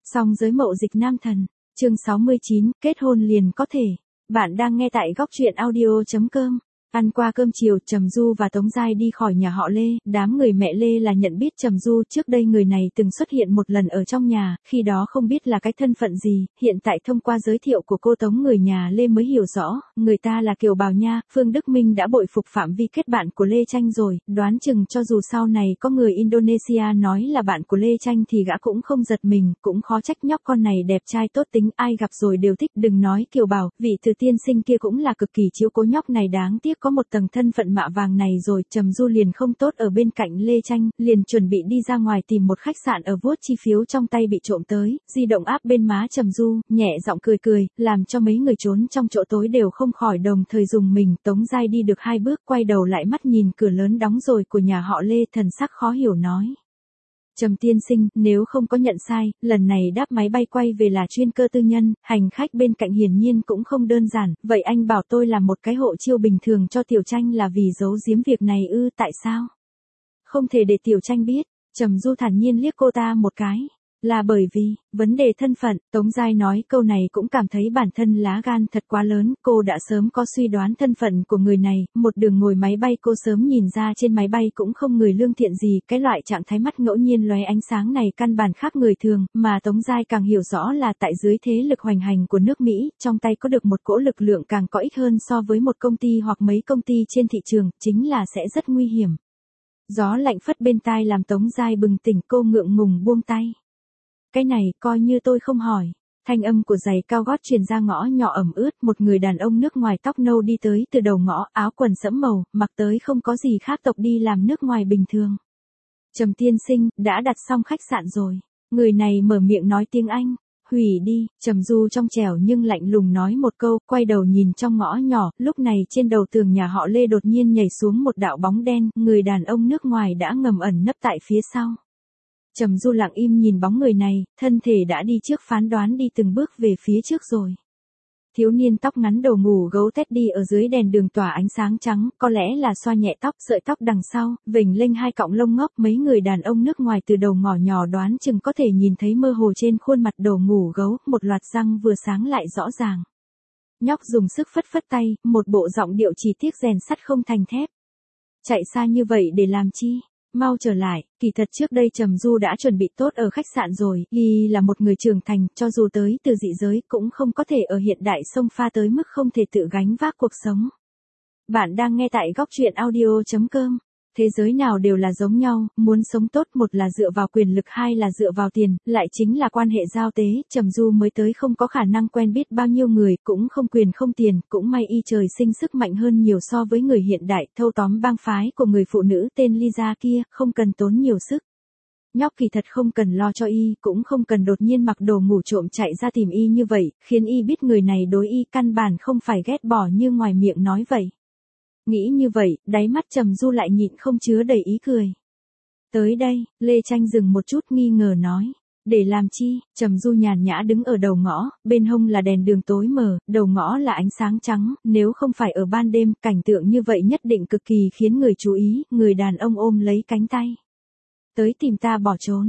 Song giới mậu dịch nam thần. Chương 69, kết hôn liền có thể. Bạn đang nghe tại góc truyện audio.com. Ăn qua cơm chiều, Trầm Du và Tống Giai đi khỏi nhà họ Lê, đám người mẹ Lê là nhận biết Trầm Du, trước đây người này từng xuất hiện một lần ở trong nhà, khi đó không biết là cái thân phận gì, hiện tại thông qua giới thiệu của cô Tống người nhà Lê mới hiểu rõ, người ta là kiều bào nha. Phương Đức Minh đã bội phục phạm vi kết bạn của Lê Tranh rồi, đoán chừng cho dù sau này có người Indonesia nói là bạn của Lê Tranh thì gã cũng không giật mình, cũng khó trách nhóc con này đẹp trai tốt tính, ai gặp rồi đều thích. Đừng nói kiều bào, vị từ tiên sinh kia cũng là cực kỳ chiếu cố nhóc này, đáng tiếc có một tầng thân phận mạ vàng này rồi. Trầm Du liền không tốt ở bên cạnh Lê Tranh, liền chuẩn bị đi ra ngoài tìm một khách sạn ở, vuốt chi phiếu trong tay bị trộm tới, di động áp bên má Trầm Du, nhẹ giọng cười cười, làm cho mấy người trốn trong chỗ tối đều không khỏi đồng thời dùng mình. Tống Giai đi được 2 bước, quay đầu lại mắt nhìn cửa lớn đóng rồi của nhà họ Lê, thần sắc khó hiểu nói: Trầm tiên sinh, nếu không có nhận sai, lần này đáp máy bay quay về là chuyên cơ tư nhân, hành khách bên cạnh hiển nhiên cũng không đơn giản, vậy anh bảo tôi làm một cái hộ chiếu bình thường cho Tiểu Tranh là vì giấu giếm việc này ư? Tại sao không thể để Tiểu Tranh biết? Trầm Du thản nhiên liếc cô ta một cái. Là bởi vì, vấn đề thân phận. Tống Giai nói câu này cũng cảm thấy bản thân lá gan thật quá lớn, cô đã sớm có suy đoán thân phận của người này, một đường ngồi máy bay cô sớm nhìn ra trên máy bay cũng không người lương thiện gì, cái loại trạng thái mắt ngẫu nhiên lóe ánh sáng này căn bản khác người thường, mà Tống Giai càng hiểu rõ là tại dưới thế lực hoành hành của nước Mỹ, trong tay có được một cỗ lực lượng càng có ích hơn so với một công ty hoặc mấy công ty trên thị trường, chính là sẽ rất nguy hiểm. Gió lạnh phất bên tai làm Tống Giai bừng tỉnh, cô ngượng ngùng buông tay. Cái này, coi như tôi không hỏi. Thanh âm của giày cao gót truyền ra ngõ nhỏ ẩm ướt, một người đàn ông nước ngoài tóc nâu đi tới từ đầu ngõ, áo quần sẫm màu, mặc tới không có gì khác tộc đi làm nước ngoài bình thường. Trầm tiên sinh, đã đặt xong khách sạn rồi. Người này mở miệng nói tiếng Anh. Hủy đi. Trầm Du trong trẻo nhưng lạnh lùng nói một câu, quay đầu nhìn trong ngõ nhỏ, lúc này trên đầu tường nhà họ Lê đột nhiên nhảy xuống một đạo bóng đen, người đàn ông nước ngoài đã ngầm ẩn nấp tại phía sau. Trầm Du lặng im nhìn bóng người này, thân thể đã đi trước, phán đoán đi từng bước về phía trước rồi. Thiếu niên tóc ngắn đầu ngủ gấu tét đi ở dưới đèn đường tỏa ánh sáng trắng, có lẽ là xoa nhẹ tóc, sợi tóc đằng sau, vểnh lênh 2 cọng lông ngốc. Mấy người đàn ông nước ngoài từ đầu ngõ nhỏ đoán chừng có thể nhìn thấy mơ hồ trên khuôn mặt đầu ngủ gấu, một loạt răng vừa sáng lại rõ ràng. Nhóc dùng sức phất phất tay, một bộ giọng điệu chỉ tiếc rèn sắt không thành thép. Chạy xa như vậy để làm chi? Mau trở lại. Kỳ thật trước đây Trầm Du đã chuẩn bị tốt ở khách sạn rồi, y là một người trưởng thành, cho dù tới từ dị giới cũng không có thể ở hiện đại xông pha tới mức không thể tự gánh vác cuộc sống. Bạn đang nghe tại góc truyện audio.com. Thế giới nào đều là giống nhau, muốn sống tốt, một là dựa vào quyền lực, 2 là dựa vào tiền, lại chính là quan hệ giao tế. Trầm Du mới tới không có khả năng quen biết bao nhiêu người, cũng không quyền không tiền, cũng may y trời sinh sức mạnh hơn nhiều so với người hiện đại, thâu tóm bang phái của người phụ nữ tên Lisa kia, không cần tốn nhiều sức. Nhóc kỳ thật không cần lo cho y, cũng không cần đột nhiên mặc đồ ngủ trộm chạy ra tìm y như vậy, khiến y biết người này đối y căn bản không phải ghét bỏ như ngoài miệng nói vậy. Nghĩ như vậy, đáy mắt Trầm Du lại nhịn không chứa đầy ý cười. Tới đây, Lê Tranh dừng một chút nghi ngờ nói. Để làm chi? Trầm Du nhàn nhã đứng ở đầu ngõ, bên hông là đèn đường tối mờ, đầu ngõ là ánh sáng trắng, nếu không phải ở ban đêm, cảnh tượng như vậy nhất định cực kỳ khiến người chú ý. Người đàn ông ôm lấy cánh tay. Tới tìm ta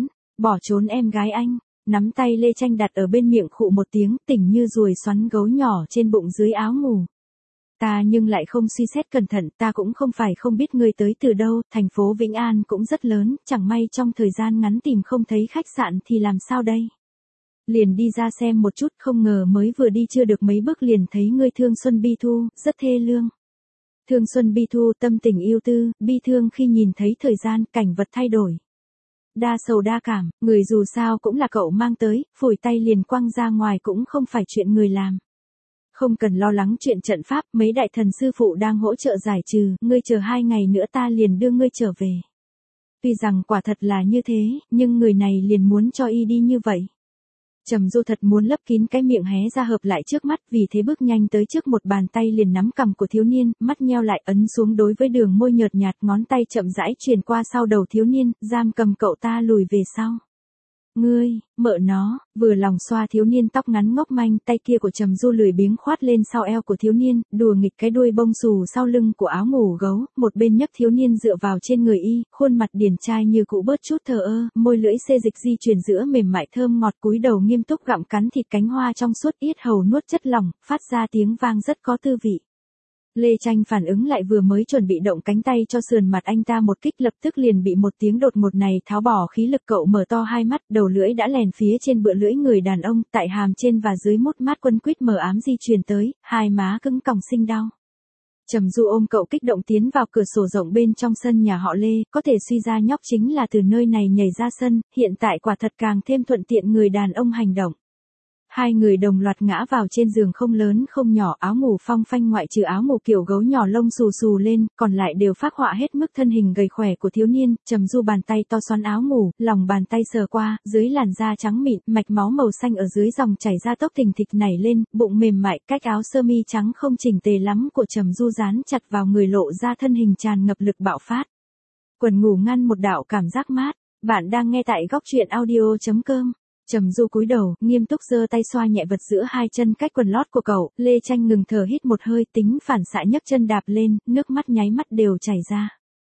bỏ trốn em gái anh. Nắm tay Lê Tranh đặt ở bên miệng, khụ một tiếng, tỉnh như ruồi xoắn gấu nhỏ trên bụng dưới áo ngủ. Ta nhưng lại không suy xét cẩn thận, ta cũng không phải không biết ngươi tới từ đâu, thành phố Vĩnh An cũng rất lớn, chẳng may trong thời gian ngắn tìm không thấy khách sạn thì làm sao đây? Liền đi ra xem một chút, không ngờ mới vừa đi chưa được mấy bước liền thấy ngươi Thương Xuân Bi Thu, rất thê lương. Thương Xuân Bi Thu tâm tình yêu tư, bi thương khi nhìn thấy thời gian, cảnh vật thay đổi. Đa sầu đa cảm, người dù sao cũng là cậu mang tới, phủi tay liền quăng ra ngoài cũng không phải chuyện người làm. Không cần lo lắng chuyện trận pháp, mấy đại thần sư phụ đang hỗ trợ giải trừ, ngươi chờ 2 ngày nữa ta liền đưa ngươi trở về. Tuy rằng quả thật là như thế, nhưng người này liền muốn cho y đi như vậy. Trầm Du thật muốn lấp kín cái miệng hé ra hợp lại trước mắt, vì thế bước nhanh tới trước, một bàn tay liền nắm cằm của thiếu niên, mắt nheo lại ấn xuống đối với đường môi nhợt nhạt, ngón tay chậm rãi truyền qua sau đầu thiếu niên, giam cầm cậu ta lùi về sau. Ngươi, mợ nó, vừa lòng xoa thiếu niên tóc ngắn ngốc manh, tay kia của Trầm Du lười biếng khoát lên sau eo của thiếu niên, đùa nghịch cái đuôi bông xù sau lưng của áo ngủ gấu, một bên nhấc thiếu niên dựa vào trên người y, khuôn mặt điển trai như cũ bớt chút thờ ơ, môi lưỡi xê dịch di chuyển giữa mềm mại thơm ngọt, cúi đầu nghiêm túc gặm cắn thịt cánh hoa trong suốt, yết hầu nuốt chất lỏng, phát ra tiếng vang rất có tư vị. Lê Tranh phản ứng lại, vừa mới chuẩn bị động cánh tay cho sườn mặt anh ta một kích, lập tức liền bị một tiếng đột ngột này tháo bỏ khí lực. Cậu mở to hai mắt, đầu lưỡi đã lèn phía trên bựa lưỡi người đàn ông, tại hàm trên và dưới mốt mát quấn quýt mờ ám di chuyển tới, hai má cứng còng sinh đau. Trầm Du ôm cậu kích động tiến vào cửa sổ rộng bên trong sân nhà họ Lê, có thể suy ra nhóc chính là từ nơi này nhảy ra sân, hiện tại quả thật càng thêm thuận tiện người đàn ông hành động. Hai người đồng loạt ngã vào trên giường không lớn không nhỏ, áo ngủ phong phanh ngoại trừ áo ngủ kiểu gấu nhỏ lông xù xù lên, còn lại đều phác họa hết mức thân hình gầy khỏe của thiếu niên. Trầm Du bàn tay to xoắn áo ngủ, lòng bàn tay sờ qua, dưới làn da trắng mịn, mạch máu màu xanh ở dưới dòng chảy ra tốc thình thịch nảy lên, bụng mềm mại, cách áo sơ mi trắng không chỉnh tề lắm của Trầm Du dán chặt vào người, lộ ra thân hình tràn ngập lực bạo phát. Quần ngủ ngăn một đạo cảm giác mát. Bạn đang nghe tại góc truyện audio.com. Trầm Du cúi đầu, nghiêm túc giơ tay xoa nhẹ vật giữa hai chân cách quần lót của cậu. Lê Tranh ngừng thở hít một hơi, tính phản xạ nhấc chân đạp lên, nước mắt nháy mắt đều chảy ra.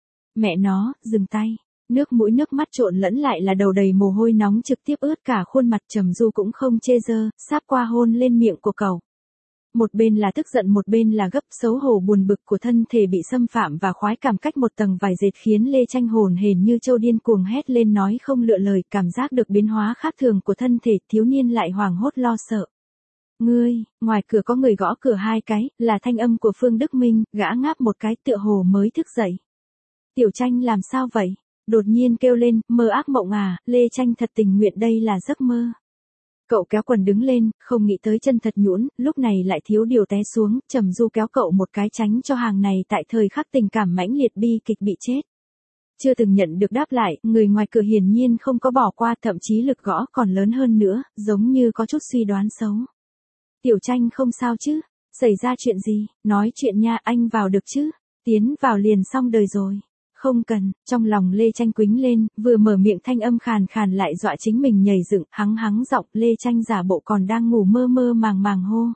Mẹ nó, dừng tay. Nước mũi nước mắt trộn lẫn lại là đầu đầy mồ hôi nóng trực tiếp ướt cả khuôn mặt. Trầm Du cũng không chê dơ, sáp qua hôn lên miệng của cậu. Một bên là tức giận, một bên là gấp, xấu hổ buồn bực của thân thể bị xâm phạm và khoái cảm cách một tầng vải dệt khiến Lê Tranh hồn hển như trâu điên cuồng hét lên nói không lựa lời. Cảm giác được biến hóa khác thường của thân thể, thiếu niên lại hoảng hốt lo sợ. Ngươi, ngoài cửa có người gõ cửa hai cái, là thanh âm của Phương Đức Minh. Gã ngáp một cái tựa hồ mới thức dậy. Tiểu Tranh làm sao vậy? Đột nhiên kêu lên, mơ ác mộng à? Lê Tranh thật tình nguyện đây là giấc mơ. Cậu kéo quần đứng lên, không nghĩ tới chân thật nhũn, lúc này lại thiếu điều té xuống. Trầm Du kéo cậu một cái tránh cho hàng này tại thời khắc tình cảm mãnh liệt bi kịch bị chết. Chưa từng nhận được đáp lại, người ngoài cửa hiển nhiên không có bỏ qua, thậm chí lực gõ còn lớn hơn nữa, giống như có chút suy đoán xấu. Tiểu Tranh không sao chứ? Xảy ra chuyện gì? Nói chuyện nha, anh vào được chứ? Tiến vào liền xong đời rồi. Không cần. Trong lòng Lê Tranh quính lên, vừa mở miệng thanh âm khàn khàn lại dọa chính mình nhảy dựng, hắng hắng giọng. Lê Tranh giả bộ còn đang ngủ mơ mơ màng màng hô.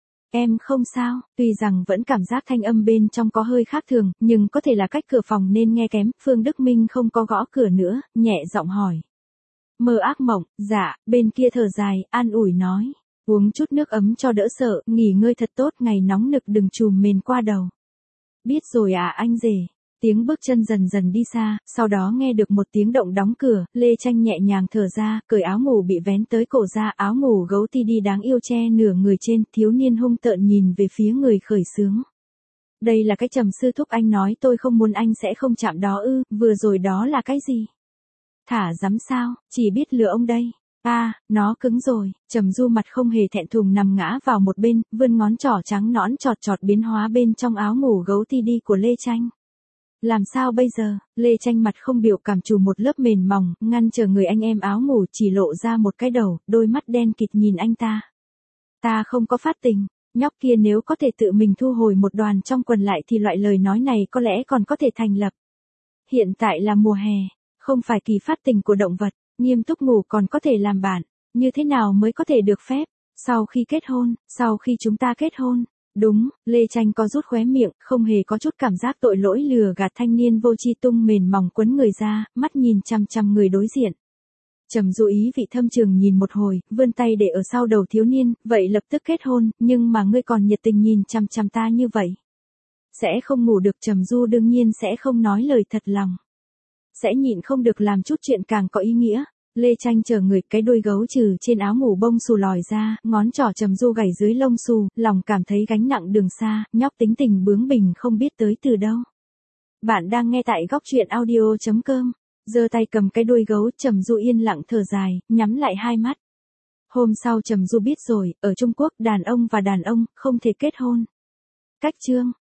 Em không sao. Tuy rằng vẫn cảm giác thanh âm bên trong có hơi khác thường, nhưng có thể là cách cửa phòng nên nghe kém. Phương Đức Minh không có gõ cửa nữa, nhẹ giọng hỏi. Mơ ác mộng? Dạ. Bên kia thở dài, an ủi nói. Uống chút nước ấm cho đỡ sợ, nghỉ ngơi thật tốt, ngày nóng nực đừng trùm mền qua đầu. Biết rồi à anh rể. Tiếng bước chân dần dần đi xa, sau đó nghe được một tiếng động đóng cửa. Lê Tranh nhẹ nhàng thở ra, cởi áo ngủ bị vén tới cổ ra, áo ngủ gấu ti đi đáng yêu che nửa người trên. Thiếu niên hung tợn nhìn về phía người khởi xướng. Đây là cái Trầm sư thúc anh nói, tôi không muốn anh sẽ không chạm đó ư? Vừa rồi đó là cái gì? Thả dám sao, chỉ biết lừa ông đây. Nó cứng rồi. Trầm Du mặt không hề thẹn thùng nằm ngã vào một bên, vươn ngón trỏ trắng nõn chọt chọt biến hóa bên trong áo ngủ gấu ti đi của Lê Tranh. Làm sao bây giờ? Lê Tranh mặt không biểu cảm trù một lớp mền mỏng, ngăn chờ người anh em áo ngủ, chỉ lộ ra một cái đầu, đôi mắt đen kịt nhìn anh ta. Ta không có phát tình. Nhóc kia nếu có thể tự mình thu hồi một đoàn trong quần lại thì loại lời nói này có lẽ còn có thể thành lập. Hiện tại là mùa hè, không phải kỳ phát tình của động vật, nghiêm túc ngủ còn có thể làm bạn. Như thế nào mới có thể được phép? Sau khi kết hôn, sau khi chúng ta kết hôn. Đúng, Lê Tranh có rút khóe miệng, không hề có chút cảm giác tội lỗi lừa gạt thanh niên vô tri tung mền mỏng quấn người ra, mắt nhìn chằm chằm người đối diện. Trầm Du ý vị thâm trường nhìn một hồi, vươn tay để ở sau đầu thiếu niên, vậy lập tức kết hôn, nhưng mà ngươi còn nhiệt tình nhìn chằm chằm ta như vậy. Sẽ không ngủ được. Trầm Du đương nhiên sẽ không nói lời thật lòng. Sẽ nhịn không được làm chút chuyện càng có ý nghĩa. Lê Tranh chờ người, cái đuôi gấu trừ trên áo ngủ bông xù lòi ra, ngón trỏ Trầm Du gảy dưới lông xù, lòng cảm thấy gánh nặng đường xa, nhóc tính tình bướng bỉnh không biết tới từ đâu. Bạn đang nghe tại góc truyện audio.com. Giơ tay cầm cái đuôi gấu, Trầm Du yên lặng thở dài, nhắm lại hai mắt. Hôm sau Trầm Du biết rồi, ở Trung Quốc đàn ông và đàn ông không thể kết hôn. Cách chương